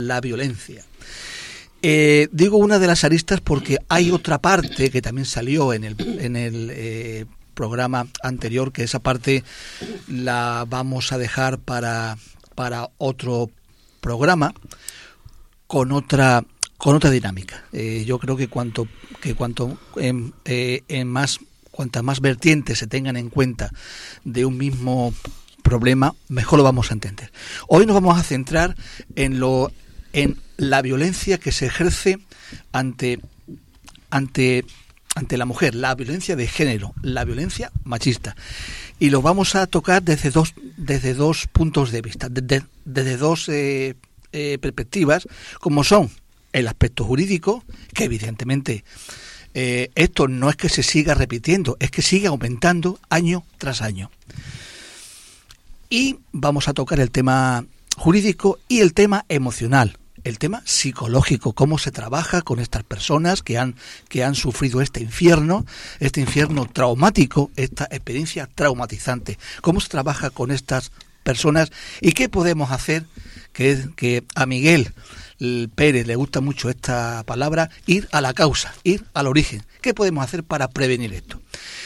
la violencia. Digo una de las aristas porque hay otra parte que también salió en el programa anterior, que esa parte la vamos a dejar para otro programa con otra dinámica. Yo creo que cuantas más vertientes se tengan en cuenta de un mismo problema, mejor lo vamos a entender. Hoy nos vamos a centrar en la violencia que se ejerce ante la mujer, la violencia de género, la violencia machista. Y lo vamos a tocar desde dos puntos de vista, desde dos perspectivas, como son el aspecto jurídico, que evidentemente esto no es que se siga repitiendo, es que sigue aumentando año tras año. Y vamos a tocar el tema jurídico y el tema emocional, el tema psicológico, cómo se trabaja con estas personas que han sufrido este infierno traumático, esta experiencia traumatizante, cómo se trabaja con estas personas y qué podemos hacer, que a Miguel Pérez le gusta mucho esta palabra, ir a la causa, ir al origen. ¿Qué podemos hacer para prevenir esto?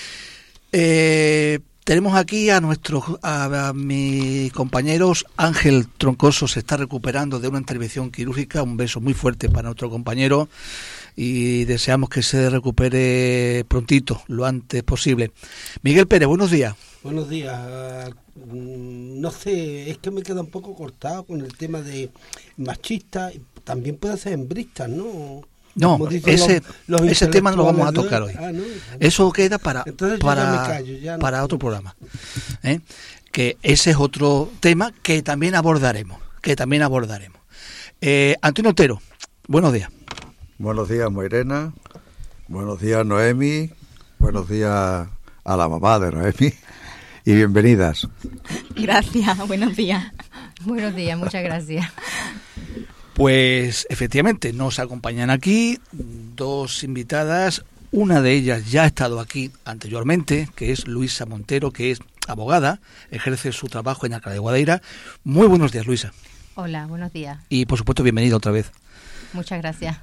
Tenemos aquí a mis compañeros. Ángel Troncoso se está recuperando de una intervención quirúrgica. Un beso muy fuerte para nuestro compañero y deseamos que se recupere prontito, lo antes posible. Miguel Pérez, buenos días. Buenos días. No sé, es que me queda un poco cortado con el tema de machista. También puede ser hembristas, ¿no? No, ese tema no lo vamos a tocar hoy. ¿No? Eso queda para otro programa. Que ese es otro tema que también abordaremos. Antonio Otero, buenos días. Buenos días, Moirena. Buenos días, Noemi. Buenos días a la mamá de Noemi. Y bienvenidas. Gracias, buenos días. Buenos días, muchas gracias. Pues efectivamente nos acompañan aquí dos invitadas. Una de ellas ya ha estado aquí anteriormente, que es Luisa Montero, que es abogada, ejerce su trabajo en Alcalá de Guadaira. Muy buenos días, Luisa. Hola, buenos días. Y por supuesto, bienvenida otra vez. Muchas gracias.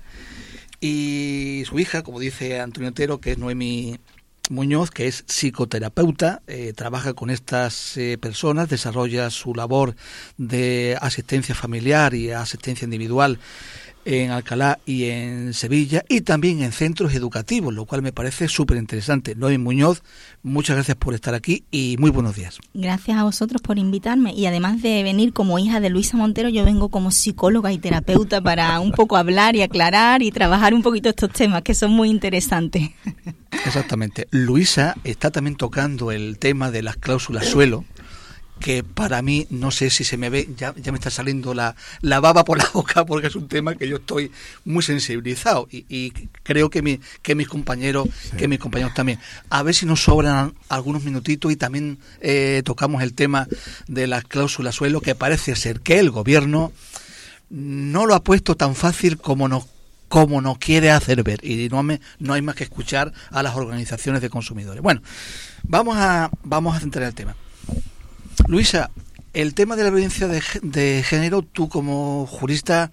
Y su hija, como dice Antonio Otero, que es Noemi Muñoz, que es psicoterapeuta, trabaja con estas personas, desarrolla su labor de asistencia familiar y asistencia individual en Alcalá y en Sevilla, y también en centros educativos, lo cual me parece súper interesante. Noemi Muñoz, muchas gracias por estar aquí y muy buenos días. Gracias a vosotros por invitarme, y además de venir como hija de Luisa Montero, yo vengo como psicóloga y terapeuta para un poco hablar y aclarar y trabajar un poquito estos temas que son muy interesantes. Exactamente. Luisa está también tocando el tema de las cláusulas suelo, que para mí, no sé si se me ve, ya me está saliendo la baba por la boca, porque es un tema que yo estoy muy sensibilizado y creo que mis compañeros también. A ver si nos sobran algunos minutitos y también tocamos el tema de las cláusulas suelo, que parece ser que el gobierno no lo ha puesto tan fácil como nos quiere hacer ver, y no hay más que escuchar a las organizaciones de consumidores. Bueno, vamos a centrar el tema. Luisa, el tema de la violencia de género, tú como jurista,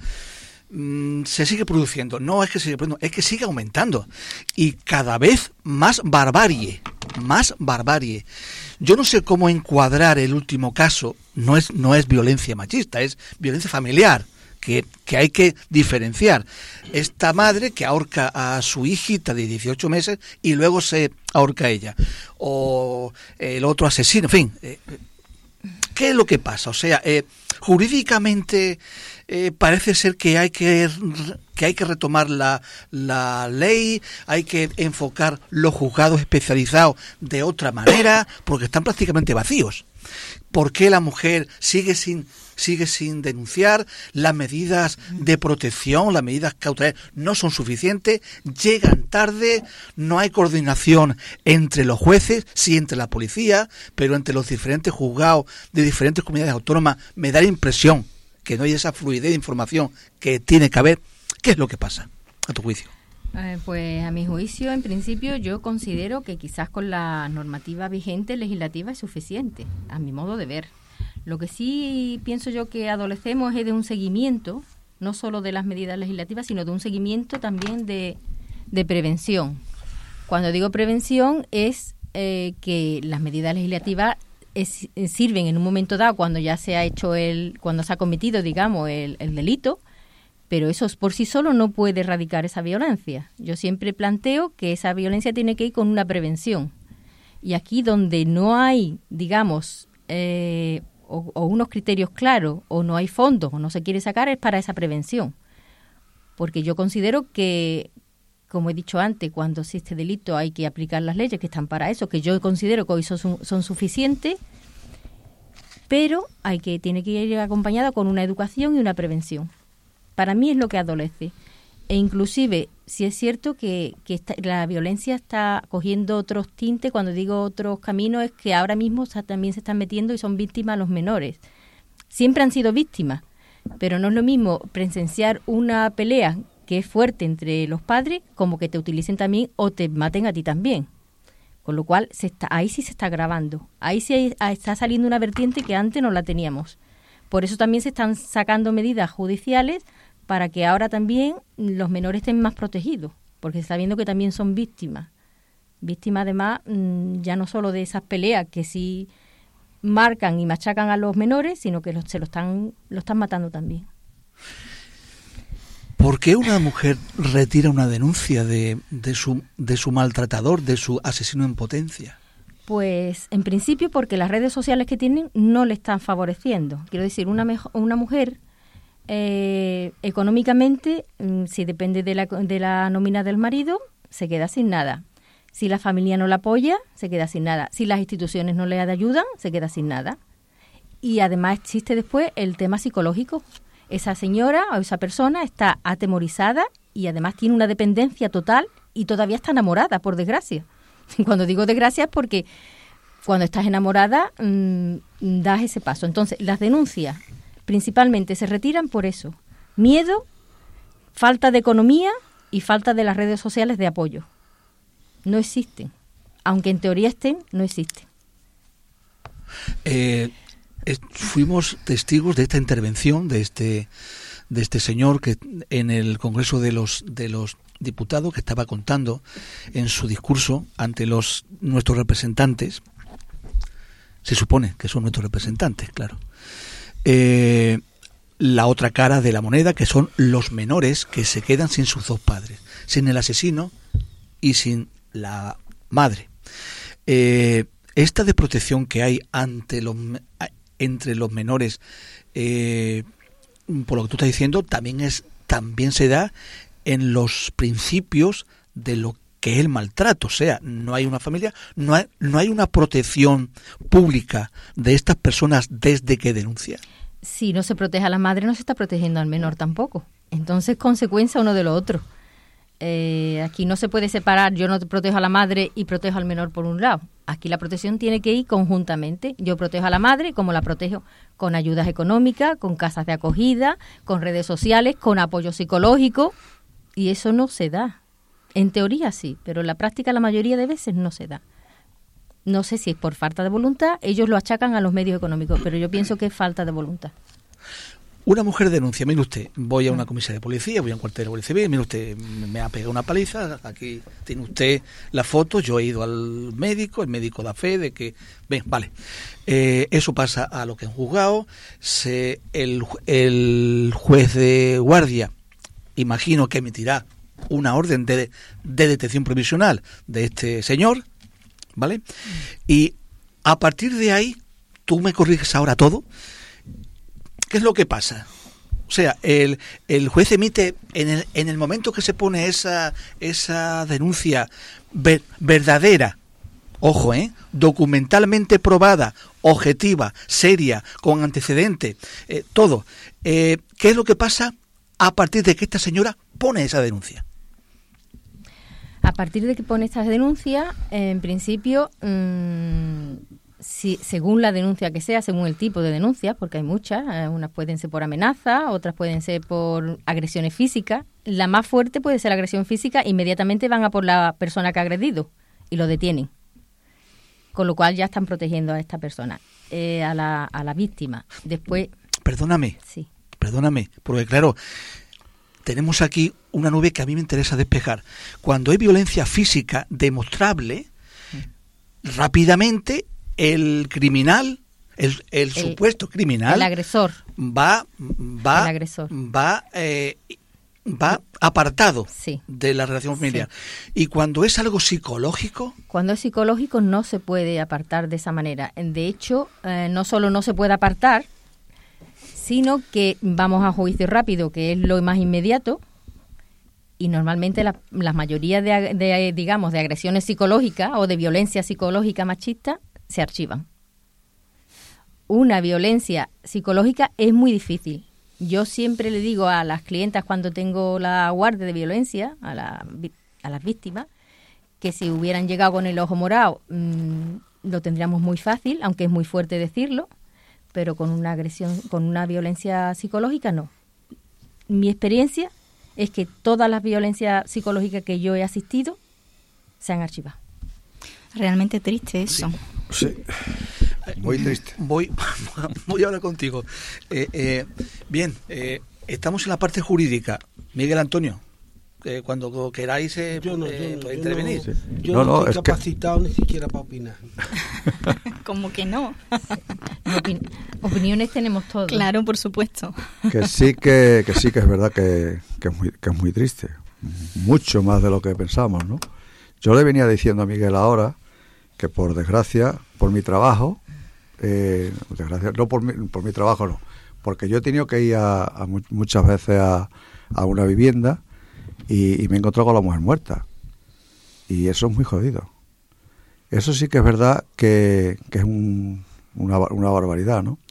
se sigue produciendo. No es que sigue produciendo, es que sigue aumentando. Y cada vez más barbarie. Yo no sé cómo encuadrar el último caso. No es violencia machista, es violencia familiar, que hay que diferenciar. Esta madre que ahorca a su hijita de 18 meses y luego se ahorca ella. O el otro asesino, en fin. ¿Qué es lo que pasa? O sea, jurídicamente parece ser que hay que retomar la ley, hay que enfocar los juzgados especializados de otra manera, porque están prácticamente vacíos. ¿Por qué la mujer sigue sin denunciar? Las medidas de protección, las medidas cautelares no son suficientes, llegan tarde, no hay coordinación entre los jueces, sí entre la policía, pero entre los diferentes juzgados de diferentes comunidades autónomas me da la impresión que no hay esa fluidez de información que tiene que haber. ¿Qué es lo que pasa, a tu juicio? Pues a mi juicio, en principio, yo considero que quizás con la normativa vigente legislativa es suficiente, a mi modo de ver. Lo que sí pienso yo que adolecemos es de un seguimiento no solo de las medidas legislativas, sino de un seguimiento también de prevención. Cuando digo prevención es que las medidas legislativas sirven en un momento dado cuando ya se ha hecho cuando se ha cometido, digamos, el delito, pero eso por sí solo no puede erradicar esa violencia. Yo siempre planteo que esa violencia tiene que ir con una prevención. Y aquí donde no hay, digamos, o unos criterios claros, o no hay fondos, o no se quiere sacar, es para esa prevención. Porque yo considero que, como he dicho antes, cuando existe delito hay que aplicar las leyes que están para eso, que yo considero que hoy son suficientes, pero tiene que ir acompañado con una educación y una prevención. Para mí es lo que adolece. E inclusive, si es cierto que la violencia está cogiendo otros tintes, cuando digo otros caminos, es que ahora mismo también se están metiendo y son víctimas los menores. Siempre han sido víctimas, pero no es lo mismo presenciar una pelea que es fuerte entre los padres, como que te utilicen también o te maten a ti también. Con lo cual, ahí sí se está agravando. Ahí sí está saliendo una vertiente que antes no la teníamos. Por eso también se están sacando medidas judiciales para que ahora también los menores estén más protegidos, porque se está viendo que también son víctimas. Víctimas, además, ya no solo de esas peleas que sí marcan y machacan a los menores, sino que lo están matando también. ¿Por qué una mujer retira una denuncia de su maltratador, de su asesino en potencia? Pues, en principio, porque las redes sociales que tienen no le están favoreciendo. Quiero decir, una mujer, económicamente, si depende de la nómina del marido, se queda sin nada. Si la familia no la apoya, se queda sin nada. Si las instituciones no le ayudan, se queda sin nada. Y además existe después el tema psicológico. Esa señora o esa persona está atemorizada y además tiene una dependencia total y todavía está enamorada, por desgracia. Cuando digo desgracia es porque cuando estás enamorada das ese paso. Entonces, las denuncias principalmente se retiran por eso. Miedo, falta de economía y falta de las redes sociales de apoyo. No existen. Aunque en teoría estén, no existen. Fuimos testigos de esta intervención de este señor que en el Congreso de los Diputados, que estaba contando en su discurso ante nuestros representantes. Se supone que son nuestros representantes, claro. La otra cara de la moneda, que son los menores que se quedan sin sus dos padres, sin el asesino y sin la madre. Esta desprotección que hay entre los menores, por lo que tú estás diciendo, también se da en los principios de lo que es el maltrato. O sea, no hay una familia, no hay una protección pública de estas personas desde que denuncian. Si no se protege a la madre, no se está protegiendo al menor tampoco. Entonces, consecuencia uno de lo otro. Aquí no se puede separar, yo no protejo a la madre y protejo al menor por un lado. Aquí la protección tiene que ir conjuntamente. Yo protejo a la madre, como la protejo, con ayudas económicas, con casas de acogida, con redes sociales, con apoyo psicológico, y eso no se da. En teoría sí, pero en la práctica la mayoría de veces no se da. No sé si es por falta de voluntad, ellos lo achacan a los medios económicos, pero yo pienso que es falta de voluntad. Una mujer denuncia, mire usted, voy a una comisaría de policía, voy a un cuartel de policía civil, mire usted, me ha pegado una paliza, aquí tiene usted la foto, yo he ido al médico, el médico da fe de que, vale, eso pasa a lo que han juzgado, el juez de guardia, imagino que emitirá una orden de detención provisional de este señor, ¿vale? Y a partir de ahí, tú me corriges ahora todo. ¿Qué es lo que pasa? O sea, el juez emite en el momento que se pone esa denuncia verdadera, ojo, documentalmente probada, objetiva, seria, con antecedentes, todo. ¿Qué es lo que pasa a partir de que esta señora pone esa denuncia? A partir de que pone esta denuncia, en principio, según la denuncia que sea, según el tipo de denuncia, porque hay muchas, unas pueden ser por amenaza, otras pueden ser por agresiones físicas. La más fuerte puede ser la agresión física, inmediatamente van a por la persona que ha agredido y lo detienen. Con lo cual ya están protegiendo a esta persona, a la víctima. Después... Perdóname. Sí. Perdóname, porque claro, tenemos aquí una nube que a mí me interesa despejar. Cuando hay violencia física demostrable, rápidamente el criminal, el supuesto criminal, el agresor, va apartado sí, de la relación familiar. Sí. Y cuando es algo psicológico, cuando es psicológico no se puede apartar de esa manera. De hecho, no solo no se puede apartar, sino que vamos a juicio rápido, que es lo más inmediato, y normalmente la mayoría de digamos, de agresiones psicológicas o de violencia psicológica machista se archivan. Una violencia psicológica es muy difícil. Yo siempre le digo a las clientas cuando tengo la guardia de violencia, a las víctimas, que si hubieran llegado con el ojo morado, lo tendríamos muy fácil, aunque es muy fuerte decirlo, pero con una agresión, con una violencia psicológica no. Mi experiencia es que todas las violencias psicológicas que yo he asistido se han archivado. Realmente triste eso. Sí. Muy triste. Voy ahora contigo. Bien, estamos en la parte jurídica. Miguel Antonio, cuando queráis podéis intervenir. Yo no estoy capacitado ni siquiera para opinar. Como que no. Opiniones tenemos todos. Claro, por supuesto. Que sí es verdad que es muy triste. Mucho más de lo que pensamos, ¿no? Yo le venía diciendo a Miguel ahora que por desgracia, por mi trabajo, no por mi trabajo no, porque yo he tenido que ir muchas veces a una vivienda y me he encontrado con la mujer muerta, y eso es muy jodido. Eso sí que es verdad que es una barbaridad, ¿no?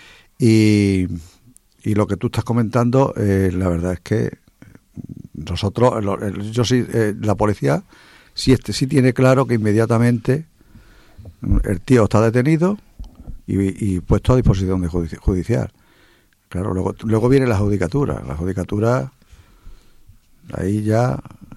Y lo que tú estás comentando, la verdad es que nosotros, la policía sí tiene claro que inmediatamente el tío está detenido y puesto a disposición de judicial. Claro, luego viene la judicatura. La judicatura, ahí ya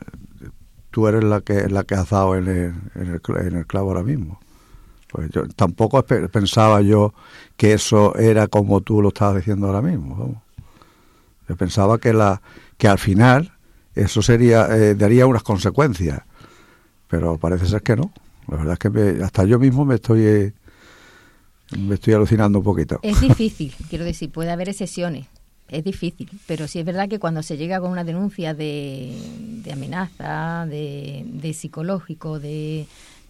tú eres la que has dado en el clavo ahora mismo. Pues yo tampoco pensaba yo que eso era como tú lo estabas diciendo ahora mismo. Vamos. Yo pensaba que al final eso daría unas consecuencias, pero parece ser que no. La verdad es que hasta yo mismo me estoy alucinando un poquito. Es difícil, quiero decir, puede haber excepciones, es difícil, pero sí es verdad que cuando se llega con una denuncia de amenaza, de psicológico, de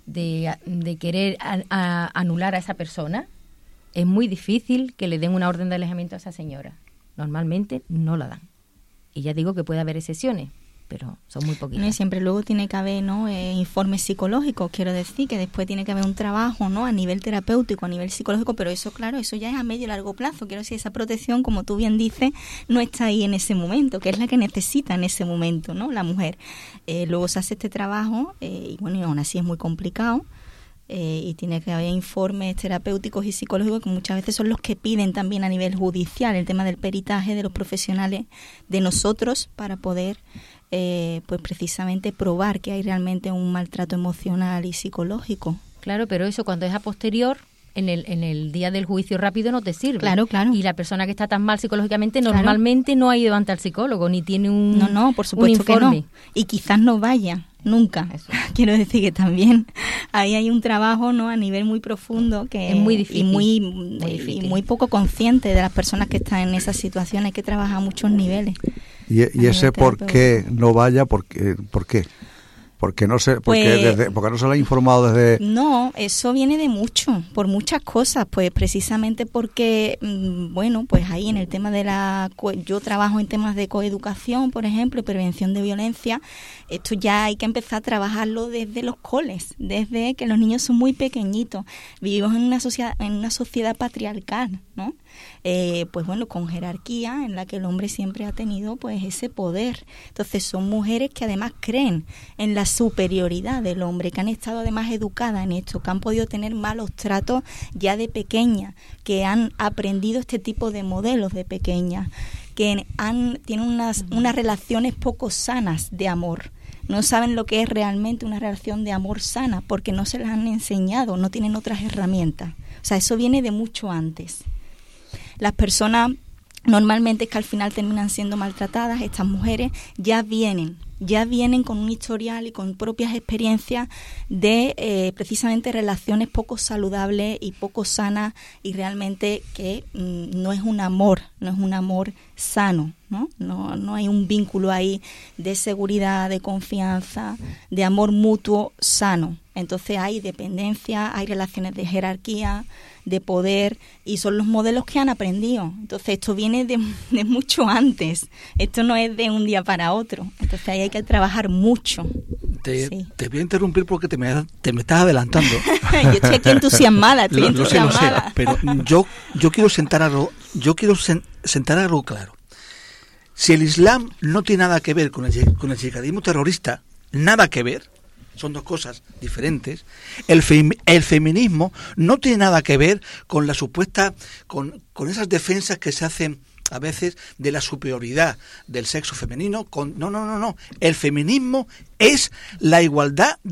querer anular a esa persona, es muy difícil que le den una orden de alejamiento a esa señora. Normalmente no la dan. Y ya digo que puede haber excepciones, pero son muy poquitas. No, y siempre luego tiene que haber, ¿no?, informes psicológicos, quiero decir, que después tiene que haber un trabajo, ¿no?, a nivel terapéutico, a nivel psicológico, pero eso, claro, eso ya es a medio y largo plazo. Quiero decir, esa protección, como tú bien dices, no está ahí en ese momento, que es la que necesita en ese momento, ¿no?, la mujer. Luego se hace este trabajo, y bueno, y aún así es muy complicado, y tiene que haber informes terapéuticos y psicológicos que muchas veces son los que piden también a nivel judicial, el tema del peritaje de los profesionales, de nosotros, para poder pues precisamente probar que hay realmente un maltrato emocional y psicológico. Claro, pero eso cuando es a posterior, en el día del juicio rápido no te sirve. Claro, claro. Y la persona que está tan mal psicológicamente normalmente no ha ido ante el psicólogo, ni tiene por supuesto un informe. que no. Y quizás no vaya nunca. Eso. Quiero decir que también ahí hay un trabajo, ¿no?, a nivel muy profundo que es muy difícil, y muy poco consciente de las personas que están en esas situaciones. Hay que trabajar a muchos niveles. Y ese por qué no vaya, ¿por qué? Porque no se le ha informado desde... No, eso viene de mucho, por muchas cosas, pues precisamente porque, bueno, pues ahí en el tema de yo trabajo en temas de coeducación, por ejemplo, y prevención de violencia. Esto ya hay que empezar a trabajarlo desde los coles, desde que los niños son muy pequeñitos. Vivimos en una sociedad patriarcal, ¿no? Pues bueno, con jerarquía en la que el hombre siempre ha tenido pues ese poder. Entonces son mujeres que además creen en la superioridad del hombre, que han estado además educadas en esto, que han podido tener malos tratos ya de pequeña, que han aprendido este tipo de modelos de pequeña, que tienen unas relaciones poco sanas de amor. No saben lo que es realmente una relación de amor sana porque no se las han enseñado, no tienen otras herramientas. O sea, eso viene de mucho antes. Las personas normalmente es que al final terminan siendo maltratadas. Estas mujeres ya vienen con un historial y con propias experiencias de precisamente relaciones poco saludables y poco sanas, y realmente que no es un amor sano, ¿no? No hay un vínculo ahí de seguridad, de confianza, de amor mutuo sano. Entonces hay dependencia, hay relaciones de jerarquía, de poder, y son los modelos que han aprendido. Entonces esto viene de mucho antes, esto no es de un día para otro. Entonces ahí hay que trabajar mucho. Te voy a interrumpir porque te me estás adelantando. Yo estoy aquí entusiasmada, Lo sé, pero yo quiero sentar algo claro. Si el Islam no tiene nada que ver con el yihadismo terrorista, nada que ver, son dos cosas diferentes. El feminismo no tiene nada que ver con la supuesta, con esas defensas que se hacen a veces de la superioridad del sexo femenino. No. El feminismo es la igualdad